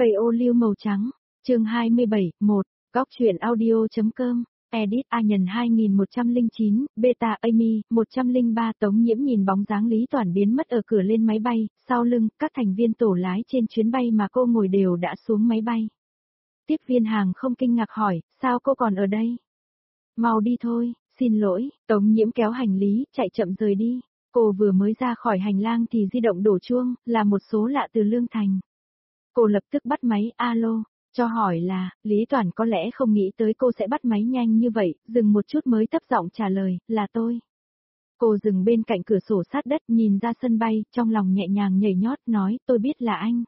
Cây ô liu màu trắng, chương 27, 1, góc truyện audio.com, edit A nhân 2109, beta Amy, 103 Tống Nhiễm nhìn bóng dáng Lý Toản biến mất ở cửa lên máy bay, sau lưng, các thành viên tổ lái trên chuyến bay mà cô ngồi đều đã xuống máy bay. Tiếp viên hàng không kinh ngạc hỏi, sao cô còn ở đây? Mau đi thôi, xin lỗi, Tống Nhiễm kéo hành lý, chạy chậm rời đi. Cô vừa mới ra khỏi hành lang thì di động đổ chuông, là một số lạ từ Lương Thành. Cô lập tức bắt máy, alo, cho hỏi là, Lý Toản có lẽ không nghĩ tới cô sẽ bắt máy nhanh như vậy, dừng một chút mới thấp giọng trả lời, là tôi. Cô dừng bên cạnh cửa sổ sát đất nhìn ra sân bay, trong lòng nhẹ nhàng nhảy nhót nói, tôi biết là anh.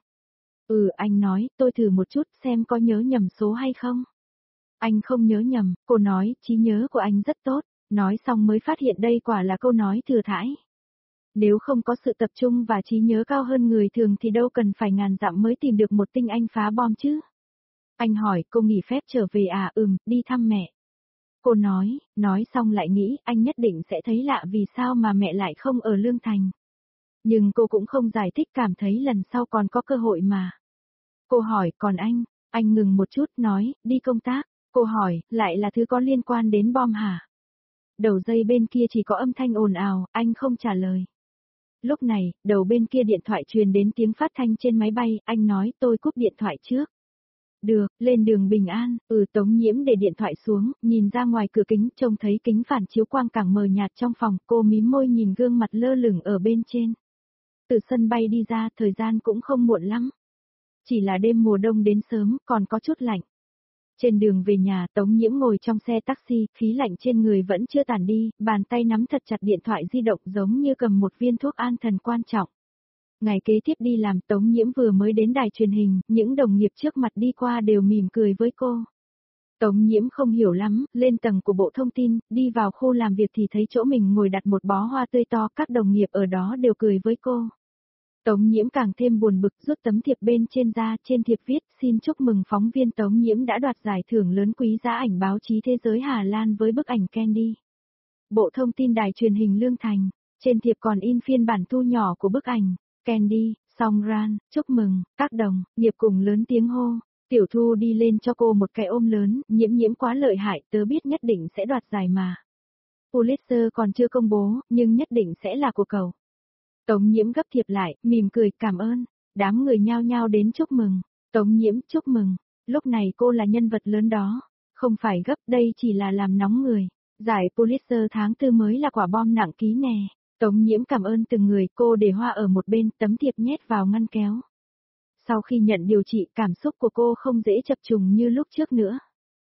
Anh nói, tôi thử một chút xem có nhớ nhầm số hay không. Anh không nhớ nhầm, cô nói, trí nhớ của anh rất tốt, nói xong mới phát hiện đây quả là câu nói thừa thãi. Nếu không có sự tập trung và trí nhớ cao hơn người thường thì đâu cần phải ngàn dặm mới tìm được một tinh anh phá bom chứ. Anh hỏi, cô nghỉ phép trở về à? Đi thăm mẹ. Cô nói xong lại nghĩ anh nhất định sẽ thấy lạ vì sao mà mẹ lại không ở Lương Thành. Nhưng cô cũng không giải thích, cảm thấy lần sau còn có cơ hội mà. Cô hỏi, còn anh ngừng một chút nói, đi công tác. Cô hỏi, lại là thứ có liên quan đến bom hả? Đầu dây bên kia chỉ có âm thanh ồn ào, anh không trả lời. Lúc này, đầu bên kia điện thoại truyền đến tiếng phát thanh trên máy bay, anh nói tôi cúp điện thoại trước. Được, lên đường bình an, Tống Nhiễm để điện thoại xuống, nhìn ra ngoài cửa kính, trông thấy kính phản chiếu quang càng mờ nhạt trong phòng, cô mím môi nhìn gương mặt lơ lửng ở bên trên. Từ sân bay đi ra, thời gian cũng không muộn lắm. Chỉ là đêm mùa đông đến sớm, còn có chút lạnh. Trên đường về nhà, Tống Nhiễm ngồi trong xe taxi, khí lạnh trên người vẫn chưa tản đi, bàn tay nắm thật chặt điện thoại di động giống như cầm một viên thuốc an thần quan trọng. Ngày kế tiếp đi làm, Tống Nhiễm vừa mới đến đài truyền hình, những đồng nghiệp trước mặt đi qua đều mỉm cười với cô. Tống Nhiễm không hiểu lắm, lên tầng của Bộ Thông tin, đi vào khu làm việc thì thấy chỗ mình ngồi đặt một bó hoa tươi to, các đồng nghiệp ở đó đều cười với cô. Tống Nhiễm càng thêm buồn bực, rút tấm thiệp bên trên ra, trên thiệp viết, xin chúc mừng phóng viên Tống Nhiễm đã đoạt giải thưởng lớn quý giá ảnh báo chí thế giới Hà Lan với bức ảnh Candy. Bộ Thông tin đài truyền hình Lương Thành, trên thiệp còn in phiên bản thu nhỏ của bức ảnh, Candy, Songran, chúc mừng, các đồng nghiệp cùng lớn tiếng hô. Tiểu Thu đi lên cho cô một cái ôm lớn, Nhiễm quá lợi hại, tớ biết nhất định sẽ đoạt giải mà. Pulitzer còn chưa công bố, nhưng nhất định sẽ là của cậu. Tống Nhiễm gấp thiệp lại, mỉm cười, cảm ơn. Đám người nhao nhao đến chúc mừng. Tống Nhiễm chúc mừng. Lúc này cô là nhân vật lớn đó. Không phải gấp, đây chỉ là làm nóng người. Giải Pulitzer tháng 4 mới là quả bom nặng ký nè. Tống Nhiễm cảm ơn từng người, cô để hoa ở một bên, tấm thiệp nhét vào ngăn kéo. Sau khi nhận điều trị, cảm xúc của cô không dễ chập trùng như lúc trước nữa.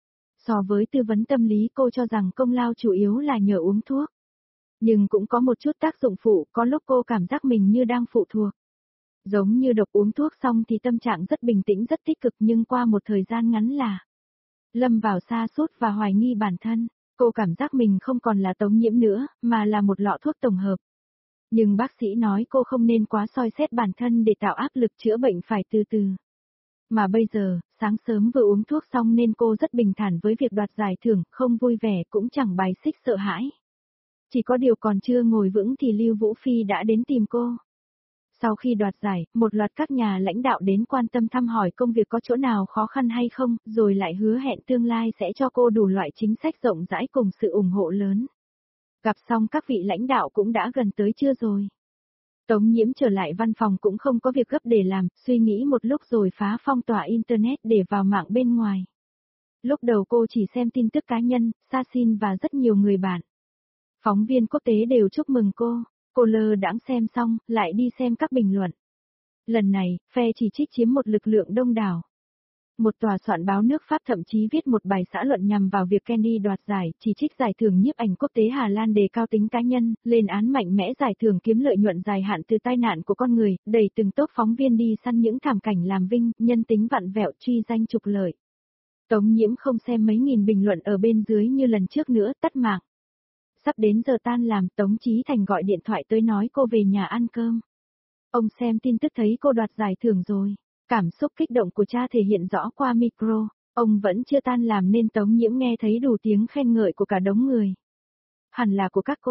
So với tư vấn tâm lý, cô cho rằng công lao chủ yếu là nhờ uống thuốc. Nhưng cũng có một chút tác dụng phụ, có lúc cô cảm giác mình như đang phụ thuộc. Giống như độc, uống thuốc xong thì tâm trạng rất bình tĩnh rất tích cực, nhưng qua một thời gian ngắn là lâm vào sa sút và hoài nghi bản thân. Cô cảm giác mình không còn là Tống Nhiễm nữa, mà là một lọ thuốc tổng hợp. Nhưng bác sĩ nói cô không nên quá soi xét bản thân để tạo áp lực, chữa bệnh phải từ từ. Mà bây giờ, sáng sớm vừa uống thuốc xong nên cô rất bình thản với việc đoạt giải thưởng, không vui vẻ cũng chẳng bài xích sợ hãi. Chỉ có điều còn chưa ngồi vững thì Lưu Vũ Phi đã đến tìm cô. Sau khi đoạt giải, một loạt các nhà lãnh đạo đến quan tâm thăm hỏi công việc có chỗ nào khó khăn hay không, rồi lại hứa hẹn tương lai sẽ cho cô đủ loại chính sách rộng rãi cùng sự ủng hộ lớn. Gặp xong các vị lãnh đạo cũng đã gần tới trưa rồi. Tống Nhiễm trở lại văn phòng cũng không có việc gấp để làm, suy nghĩ một lúc rồi phá phong tỏa Internet để vào mạng bên ngoài. Lúc đầu cô chỉ xem tin tức cá nhân, sa xin và rất nhiều người bạn. Phóng viên quốc tế đều chúc mừng cô lơ đãng xem xong, lại đi xem các bình luận. Lần này, phe chỉ trích chiếm một lực lượng đông đảo. Một tòa soạn báo nước Pháp thậm chí viết một bài xã luận nhằm vào việc Candy đoạt giải, chỉ trích giải thưởng nhiếp ảnh quốc tế Hà Lan đề cao tính cá nhân, lên án mạnh mẽ giải thưởng kiếm lợi nhuận dài hạn từ tai nạn của con người, đẩy từng tốp phóng viên đi săn những thảm cảnh làm vinh, nhân tính vặn vẹo, truy danh trục lợi. Tống Nhiễm không xem mấy nghìn bình luận ở bên dưới như lần trước nữa, tắt mạng. Sắp đến giờ tan làm, Tống Chí Thành gọi điện thoại tới nói cô về nhà ăn cơm. Ông xem tin tức thấy cô đoạt giải thưởng rồi. Cảm xúc kích động của cha thể hiện rõ qua micro. Ông vẫn chưa tan làm nên Tống Nhiễm nghe thấy đủ tiếng khen ngợi của cả đống người. Hẳn là của các cô.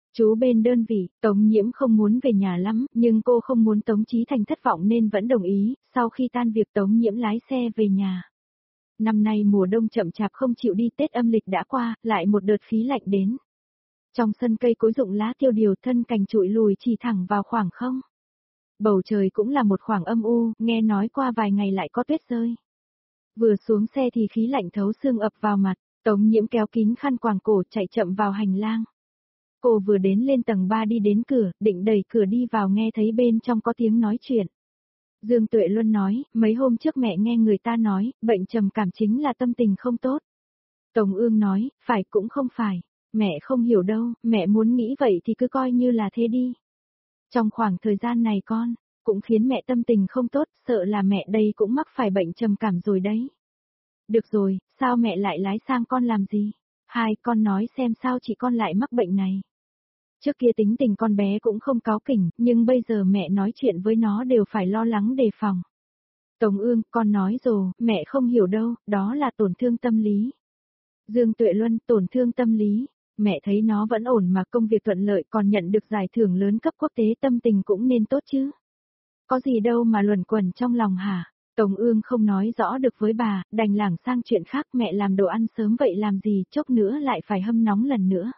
Chú bên đơn vị, Tống Nhiễm không muốn về nhà lắm, nhưng cô không muốn Tống Chí Thành thất vọng nên vẫn đồng ý, sau khi tan việc Tống Nhiễm lái xe về nhà. Năm nay mùa đông chậm chạp không chịu đi, Tết âm lịch đã qua, lại một đợt khí lạnh đến. Trong sân cây cối rụng lá tiêu điều, thân cành trụi lùi chỉ thẳng vào khoảng không. Bầu trời cũng là một khoảng âm u, nghe nói qua vài ngày lại có tuyết rơi. Vừa xuống xe thì khí lạnh thấu xương ập vào mặt, Tống Nhiễm kéo kín khăn quàng cổ chạy chậm vào hành lang. Cô vừa đến lên tầng 3 đi đến cửa, định đẩy cửa đi vào nghe thấy bên trong có tiếng nói chuyện. Dương Tuệ Luân nói, mấy hôm trước mẹ nghe người ta nói, bệnh trầm cảm chính là tâm tình không tốt. Tống Ương nói, phải cũng không phải, mẹ không hiểu đâu, mẹ muốn nghĩ vậy thì cứ coi như là thế đi. Trong khoảng thời gian này con, cũng khiến mẹ tâm tình không tốt, sợ là mẹ đây cũng mắc phải bệnh trầm cảm rồi đấy. Được rồi, sao mẹ lại lái sang con làm gì? Hai, con nói xem sao chị con lại mắc bệnh này. Trước kia tính tình con bé cũng không cáu kỉnh, nhưng bây giờ mẹ nói chuyện với nó đều phải lo lắng đề phòng. Tống Ương, con nói rồi, mẹ không hiểu đâu, đó là tổn thương tâm lý. Dương Tuệ Luân, tổn thương tâm lý, mẹ thấy nó vẫn ổn mà công việc thuận lợi còn nhận được giải thưởng lớn cấp quốc tế, tâm tình cũng nên tốt chứ. Có gì đâu mà luẩn quẩn trong lòng hả? Tống Ương không nói rõ được với bà, đành lảng sang chuyện khác, mẹ làm đồ ăn sớm vậy làm gì, chốc nữa lại phải hâm nóng lần nữa.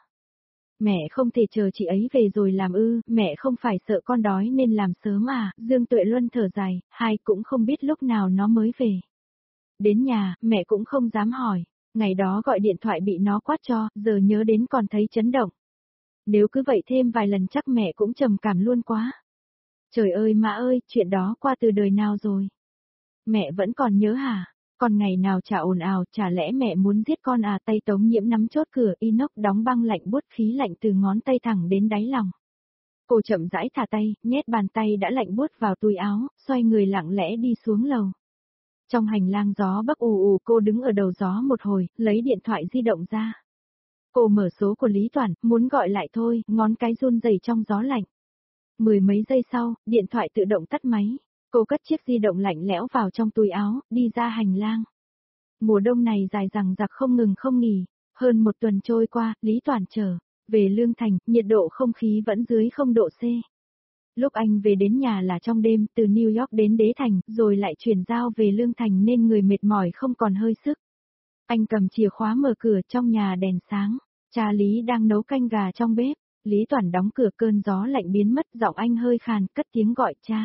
Mẹ không thể chờ chị ấy về rồi làm ư, mẹ không phải sợ con đói nên làm sớm à, Dương Tuệ Luân thở dài, hai cũng không biết lúc nào nó mới về. Đến nhà, mẹ cũng không dám hỏi, ngày đó gọi điện thoại bị nó quát cho, giờ nhớ đến còn thấy chấn động. Nếu cứ vậy thêm vài lần chắc mẹ cũng trầm cảm luôn quá. Trời ơi má ơi, chuyện đó qua từ đời nào rồi? Mẹ vẫn còn nhớ hả? Còn ngày nào chả ồn ào, chả lẽ mẹ muốn giết con à? Tay Tống Nhiễm nắm chốt cửa inox đóng băng lạnh buốt, khí lạnh từ ngón tay thẳng đến đáy lòng. Cô chậm rãi thả tay, nhét bàn tay đã lạnh buốt vào túi áo, xoay người lặng lẽ đi xuống lầu. Trong hành lang gió bắc ù ù, cô đứng ở đầu gió một hồi, lấy điện thoại di động ra. Cô mở số của Lý Toản, muốn gọi lại thôi, ngón cái run rẩy trong gió lạnh. Mười mấy giây sau, điện thoại tự động tắt máy. Cô cất chiếc di động lạnh lẽo vào trong túi áo, đi ra hành lang. Mùa đông này dài dằng dặc không ngừng không nghỉ. Hơn một tuần trôi qua, Lý Toản trở về Lương Thành, nhiệt độ không khí vẫn dưới 0 độ C. Lúc anh về đến nhà là trong đêm, từ New York đến Đế Thành, rồi lại chuyển giao về Lương Thành nên người mệt mỏi không còn hơi sức. Anh cầm chìa khóa mở cửa, trong nhà đèn sáng. Cha Lý đang nấu canh gà trong bếp. Lý Toản đóng cửa, cơn gió lạnh biến mất, giọng anh hơi khàn, cất tiếng gọi cha.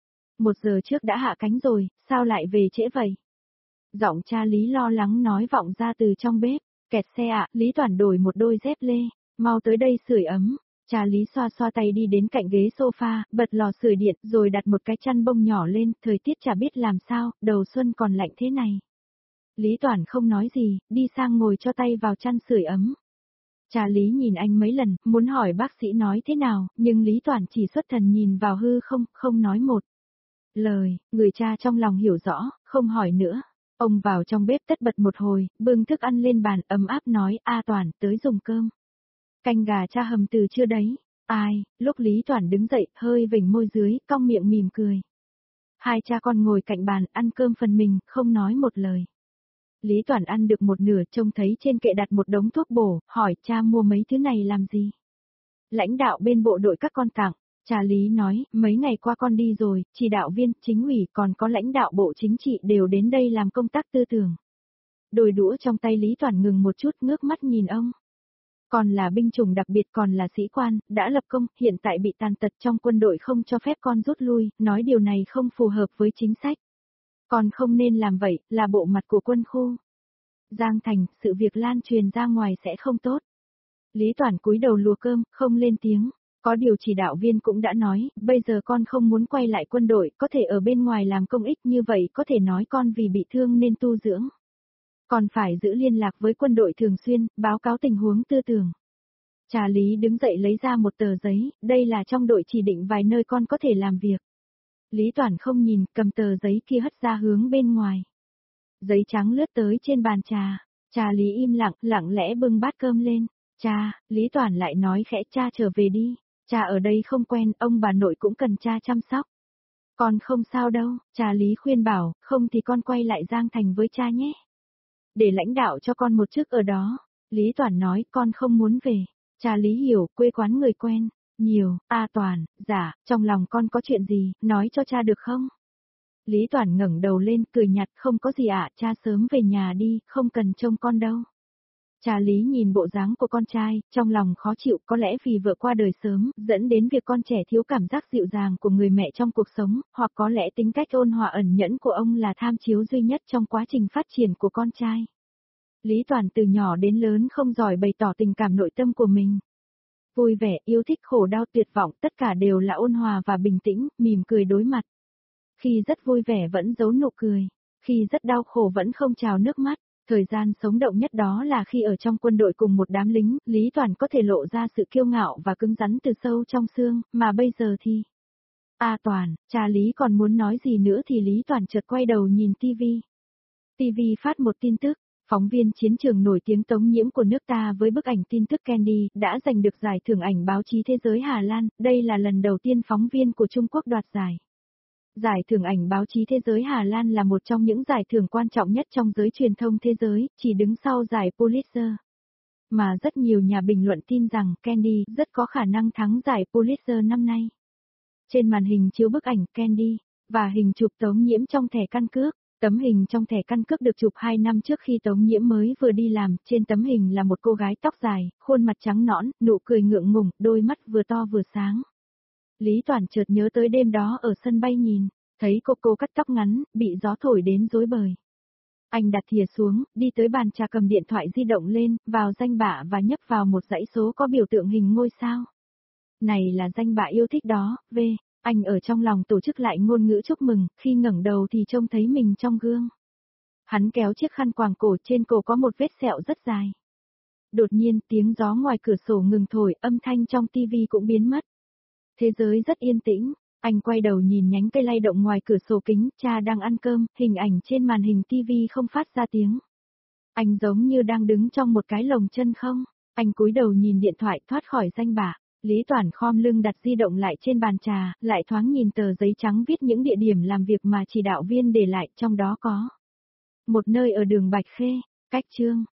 1 giờ trước đã hạ cánh rồi, sao lại về trễ vậy? Giọng cha Lý lo lắng nói vọng ra từ trong bếp. Kẹt xe ạ, Lý Toản đổi một đôi dép lê, mau tới đây sưởi ấm. Cha Lý xoa xoa tay đi đến cạnh ghế sofa, bật lò sưởi điện, rồi đặt một cái chăn bông nhỏ lên, thời tiết chả biết làm sao, đầu xuân còn lạnh thế này. Lý Toản không nói gì, đi sang ngồi cho tay vào chăn sưởi ấm. Cha Lý nhìn anh mấy lần, muốn hỏi bác sĩ nói thế nào, nhưng Lý Toản chỉ xuất thần nhìn vào hư không, không nói một lời. Người cha trong lòng hiểu rõ, không hỏi nữa. Ông vào trong bếp tất bật một hồi, bưng thức ăn lên bàn, ấm áp nói, A Toản, tới dùng cơm. Canh gà cha hầm từ chưa đấy? Ai? Lúc Lý Toản đứng dậy, hơi vểnh môi dưới, cong miệng mỉm cười. Hai cha con ngồi cạnh bàn, ăn cơm phần mình, không nói một lời. Lý Toản ăn được một nửa, trông thấy trên kệ đặt một đống thuốc bổ, hỏi cha mua mấy thứ này làm gì? Lãnh đạo bên bộ đội các con tặng. Cha Lý nói, mấy ngày qua con đi rồi, chỉ đạo viên, chính ủy còn có lãnh đạo bộ chính trị đều đến đây làm công tác tư tưởng. Đôi đũa trong tay Lý Toản ngừng một chút, ngước mắt nhìn ông. Còn là binh chủng đặc biệt, còn là sĩ quan, đã lập công, hiện tại bị tàn tật trong quân đội không cho phép con rút lui, nói điều này không phù hợp với chính sách. Con không nên làm vậy, là bộ mặt của quân khu. Giang Thành, sự việc lan truyền ra ngoài sẽ không tốt. Lý Toản cúi đầu lùa cơm, không lên tiếng. Có điều chỉ đạo viên cũng đã nói, bây giờ con không muốn quay lại quân đội, có thể ở bên ngoài làm công ích như vậy, có thể nói con vì bị thương nên tu dưỡng. Còn phải giữ liên lạc với quân đội thường xuyên, báo cáo tình huống tư tưởng. Cha Lý đứng dậy lấy ra một tờ giấy, đây là trong đội chỉ định vài nơi con có thể làm việc. Lý Toản không nhìn, cầm tờ giấy kia hất ra hướng bên ngoài. Giấy trắng lướt tới trên bàn trà. Cha Lý im lặng, lặng lẽ bưng bát cơm lên. Cha, Lý Toản lại nói khẽ, cha trở về đi. Cha ở đây không quen, ông bà nội cũng cần cha chăm sóc. Con không sao đâu, cha Lý khuyên bảo, không thì con quay lại Giang Thành với cha nhé. Để lãnh đạo cho con một chức ở đó. Lý Toản nói, con không muốn về. Cha Lý hiểu, quê quán người quen, nhiều, Toàn, dạ, trong lòng con có chuyện gì, nói cho cha được không? Lý Toàn ngẩng đầu lên, cười nhạt, không có gì ạ, cha sớm về nhà đi, không cần trông con đâu. Cha Lý nhìn bộ dáng của con trai, trong lòng khó chịu, có lẽ vì vợ qua đời sớm, dẫn đến việc con trẻ thiếu cảm giác dịu dàng của người mẹ trong cuộc sống, hoặc có lẽ tính cách ôn hòa ẩn nhẫn của ông là tham chiếu duy nhất trong quá trình phát triển của con trai. Lý Toàn từ nhỏ đến lớn không giỏi bày tỏ tình cảm nội tâm của mình. Vui vẻ, yêu thích, khổ đau, tuyệt vọng, tất cả đều là ôn hòa và bình tĩnh, mỉm cười đối mặt. Khi rất vui vẻ vẫn giấu nụ cười, khi rất đau khổ vẫn không trào nước mắt. Thời gian sống động nhất đó là khi ở trong quân đội cùng một đám lính, Lý Toàn có thể lộ ra sự kiêu ngạo và cứng rắn từ sâu trong xương, mà bây giờ thì... Toàn, cha Lý còn muốn nói gì nữa thì Lý Toàn chợt quay đầu nhìn TV. TV phát một tin tức, phóng viên chiến trường nổi tiếng Tống Nhiễm của nước ta với bức ảnh tin tức Candy đã giành được giải thưởng ảnh báo chí thế giới Hà Lan, đây là lần đầu tiên phóng viên của Trung Quốc đoạt giải. Giải thưởng ảnh báo chí thế giới Hà Lan là một trong những giải thưởng quan trọng nhất trong giới truyền thông thế giới, chỉ đứng sau giải Pulitzer. Mà rất nhiều nhà bình luận tin rằng Candy rất có khả năng thắng giải Pulitzer năm nay. Trên màn hình chiếu bức ảnh Candy, và hình chụp Tống Nhiễm trong thẻ căn cước. Tấm hình trong thẻ căn cước được chụp 2 năm trước khi Tống Nhiễm mới vừa đi làm, trên tấm hình là một cô gái tóc dài, khuôn mặt trắng nõn, nụ cười ngượng ngùng, đôi mắt vừa to vừa sáng. Lý Toàn chợt nhớ tới đêm đó ở sân bay nhìn, thấy cô cắt tóc ngắn, bị gió thổi đến rối bời. Anh đặt thìa xuống, đi tới bàn trà cầm điện thoại di động lên, vào danh bạ và nhấp vào một dãy số có biểu tượng hình ngôi sao. Này là danh bạ yêu thích đó, anh ở trong lòng tổ chức lại ngôn ngữ chúc mừng, khi ngẩng đầu thì trông thấy mình trong gương. Hắn kéo chiếc khăn quàng cổ, trên cổ có một vết sẹo rất dài. Đột nhiên tiếng gió ngoài cửa sổ ngừng thổi, âm thanh trong tivi cũng biến mất. Thế giới rất yên tĩnh, anh quay đầu nhìn nhánh cây lay động ngoài cửa sổ kính, cha đang ăn cơm, hình ảnh trên màn hình tivi không phát ra tiếng. Anh giống như đang đứng trong một cái lồng chân không, anh cúi đầu nhìn điện thoại thoát khỏi danh bạ. Lý Toàn khom lưng đặt di động lại trên bàn trà, lại thoáng nhìn tờ giấy trắng viết những địa điểm làm việc mà chỉ đạo viên để lại, trong đó có một nơi ở đường Bạch Khê, cách Chương.